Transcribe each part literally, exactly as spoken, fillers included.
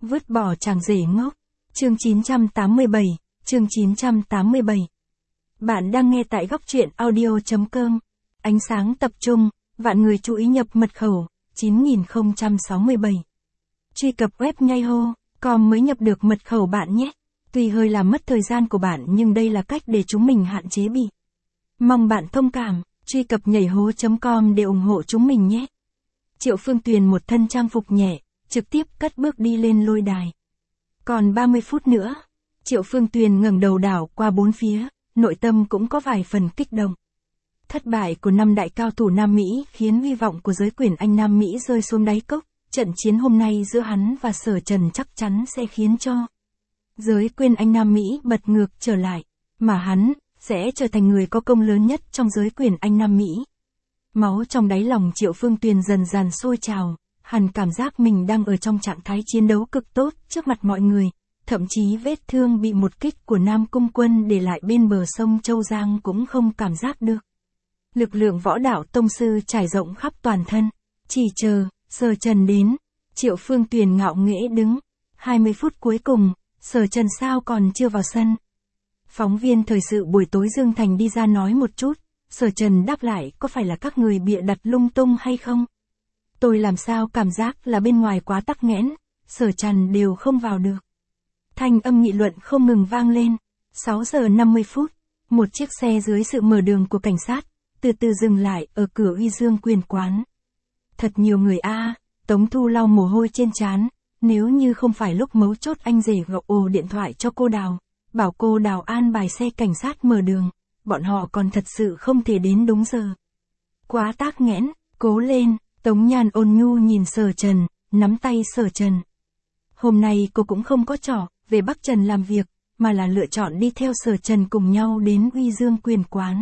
Vứt bỏ chàng rể ngốc. Chương chín trăm tám mươi bảy, chương chín trăm tám mươi bảy. Bạn đang nghe tại góc truyện audio chấm com. Ánh sáng tập trung, vạn người chú ý nhập mật khẩu, chín nghìn không trăm sáu mươi bảy. Truy cập web nhây hô chấm com mới nhập được mật khẩu bạn nhé. Tuy hơi làm mất thời gian của bạn nhưng đây là cách để chúng mình hạn chế bị. Mong bạn thông cảm, truy cập nhảy hố chấm com để ủng hộ chúng mình nhé. Triệu Phương Tuyền một thân trang phục nhẹ, trực tiếp cất bước đi lên lôi đài. Còn ba mươi phút nữa, Triệu Phương Tuyền ngẩng đầu đảo qua bốn phía, nội tâm cũng có vài phần kích động. Thất bại của năm đại cao thủ Nam Mỹ khiến hy vọng của giới quyền Anh Nam Mỹ rơi xuống đáy cốc. Trận chiến hôm nay giữa hắn và Sở Trần chắc chắn sẽ khiến cho giới quyền Anh Nam Mỹ bật ngược trở lại, mà hắn sẽ trở thành người có công lớn nhất trong giới quyền Anh Nam Mỹ. Máu trong đáy lòng Triệu Phương Tuyền dần dần sôi trào, hắn cảm giác mình đang ở trong trạng thái chiến đấu cực tốt trước mặt mọi người, thậm chí vết thương bị một kích của Nam Cung Quân để lại bên bờ sông Châu Giang cũng không cảm giác được. Lực lượng võ đạo tông sư trải rộng khắp toàn thân, chỉ chờ Sở Trần đến. Triệu Phương Tuyền ngạo nghễ đứng. hai mươi phút cuối cùng, Sở Trần sao còn chưa vào sân. Phóng viên thời sự buổi tối Dương Thành đi ra nói một chút. Sở Trần đáp lại, có phải là các người bịa đặt lung tung hay không? Tôi làm sao cảm giác là bên ngoài quá tắc nghẽn, Sở Trần đều không vào được. Thanh âm nghị luận không ngừng vang lên. sáu giờ năm mươi phút, một chiếc xe dưới sự mở đường của cảnh sát, từ từ dừng lại ở cửa Uy Dương Quyền Quán. Thật nhiều người a. À, Tống Thu lau mồ hôi trên trán, nếu như không phải lúc mấu chốt anh rể gậu ồ điện thoại cho cô Đào, bảo cô Đào an bài xe cảnh sát mở đường, bọn họ còn thật sự không thể đến đúng giờ. Quá tắc nghẽn, cố lên, Tống Nhan ôn nhu nhìn Sở Trần, nắm tay Sở Trần. Hôm nay cô cũng không có trỏ về Bắc Trần làm việc, mà là lựa chọn đi theo Sở Trần cùng nhau đến Uy Dương Quyền Quán.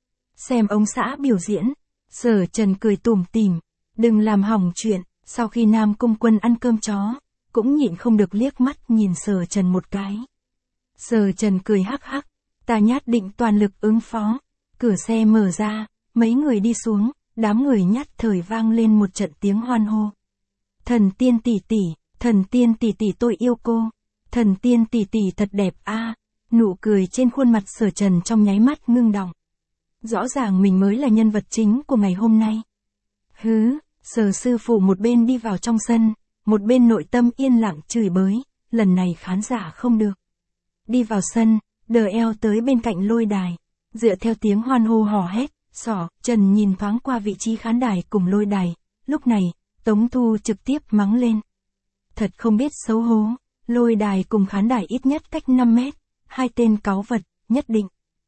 Xem ông xã biểu diễn, Sở Trần cười tủm tỉm, đừng làm hỏng chuyện. Sau khi Nam Cung Quân ăn cơm chó, cũng nhịn không được liếc mắt nhìn Sở Trần một cái. Sở Trần cười hắc hắc, ta nhất định toàn lực ứng phó. Cửa xe mở ra, mấy người đi xuống, đám người nhất thời vang lên một trận tiếng hoan hô. Thần tiên tỷ tỷ, thần tiên tỷ tỷ tôi yêu cô, thần tiên tỷ tỷ thật đẹp a. À, nụ cười trên khuôn mặt Sở Trần trong nháy mắt ngưng đọng. Rõ ràng mình mới là nhân vật chính của ngày hôm nay. Hứ. Sở sư phụ một bên đi vào trong sân, một bên nội tâm yên lặng chửi bới, lần này khán giả không được. Đi vào sân, đờ eo tới bên cạnh lôi đài, dựa theo tiếng hoan hô hò hét, Sở Trần nhìn thoáng qua vị trí khán đài cùng lôi đài, lúc này, Tống Thu trực tiếp mắng lên. Thật không biết xấu hố, lôi đài cùng khán đài ít nhất cách năm mét, hai tên cáu vật, nhất định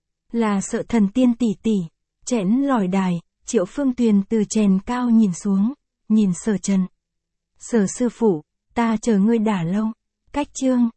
là sợ thần tiên tỷ tỷ, chẽn lòi đài. Triệu Phương Tuyền từ chèn cao nhìn xuống, nhìn Sở Trần. Sở sư phụ, ta chờ ngươi đã lâu. Cách chương,